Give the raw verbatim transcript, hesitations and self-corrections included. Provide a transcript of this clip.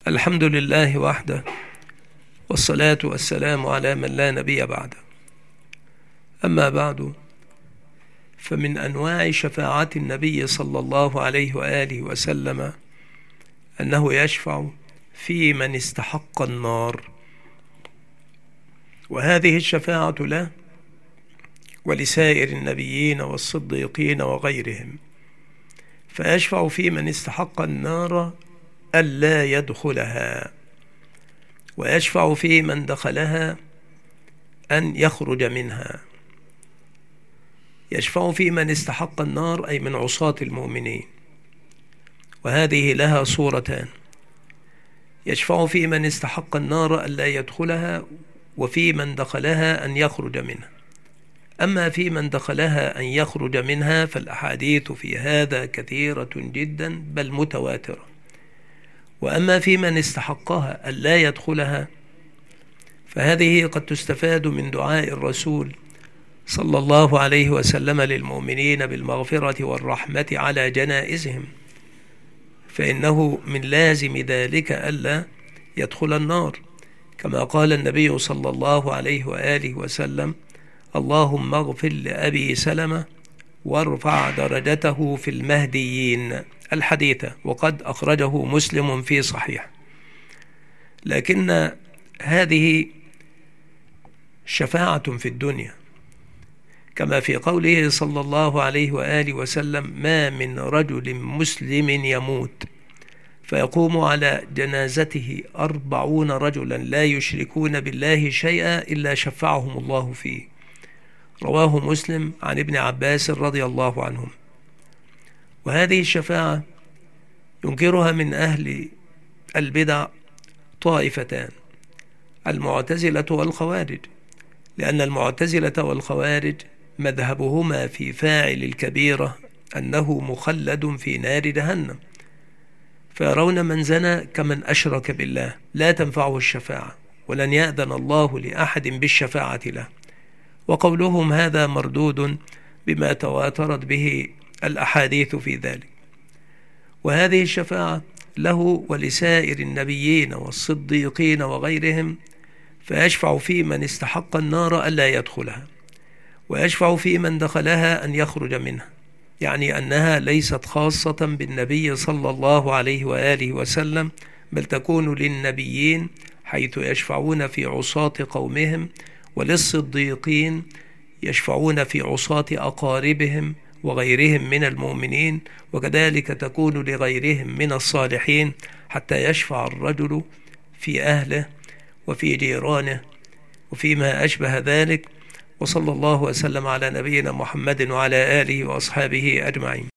الحمد لله وحده، والصلاة والسلام على من لا نبي بعده. أما بعد، فمن أنواع شفاعة النبي صلى الله عليه وآله وسلم أنه يشفع في من استحق النار، وهذه الشفاعة له ولسائر النبيين والصديقين وغيرهم. فيشفع في من استحق النار ألا يدخلها، ويشفع في من دخلها أن يخرج منها. يشفع في من استحق النار أي من عصاة المؤمنين، وهذه لها صورتان: يشفع في من استحق النار ألا يدخلها، وفي من دخلها أن يخرج منها. أما في من دخلها أن يخرج منها فالأحاديث في هذا كثيرة جدا بل متواترة. وأما في من استحقها ألا يدخلها فهذه قد تستفاد من دعاء الرسول صلى الله عليه وسلم للمؤمنين بالمغفرة والرحمة على جنائزهم، فإنه من لازم ذلك ألا يدخل النار، كما قال النبي صلى الله عليه وآله وسلم: اللهم اغفر لأبي سلمة وارفع درجته في المهديين، الحديث، وقد أخرجه مسلم في صحيح. لكن هذه شفاعة في الدنيا، كما في قوله صلى الله عليه وآله وسلم: ما من رجل مسلم يموت فيقوم على جنازته أربعون رجلا لا يشركون بالله شيئا إلا شفعهم الله فيه. رواه مسلم عن ابن عباس رضي الله عنهم. وهذه الشفاعة ينكرها من أهل البدع طائفتان: المعتزلة والخوارج، لأن المعتزلة والخوارج مذهبهما في فاعل الكبيرة أنه مخلد في نار جهنم، فيرون من زنى كمن أشرك بالله لا تنفعه الشفاعة، ولن يأذن الله لأحد بالشفاعة له. وقولهم هذا مردود بما تواترت به الأحاديث في ذلك. وهذه الشفاعة له ولسائر النبيين والصديقين وغيرهم، فيشفع في من استحق النار ألا يدخلها، ويشفع في من دخلها أن يخرج منها، يعني أنها ليست خاصة بالنبي صلى الله عليه وآله وسلم، بل تكون للنبيين حيث يشفعون في عصاة قومهم، وللصديقين يشفعون في عصاة أقاربهم وغيرهم من المؤمنين، وكذلك تكون لغيرهم من الصالحين، حتى يشفع الرجل في أهله وفي جيرانه وفيما أشبه ذلك. وصلى الله وسلم على نبينا محمد وعلى آله وأصحابه أجمعين.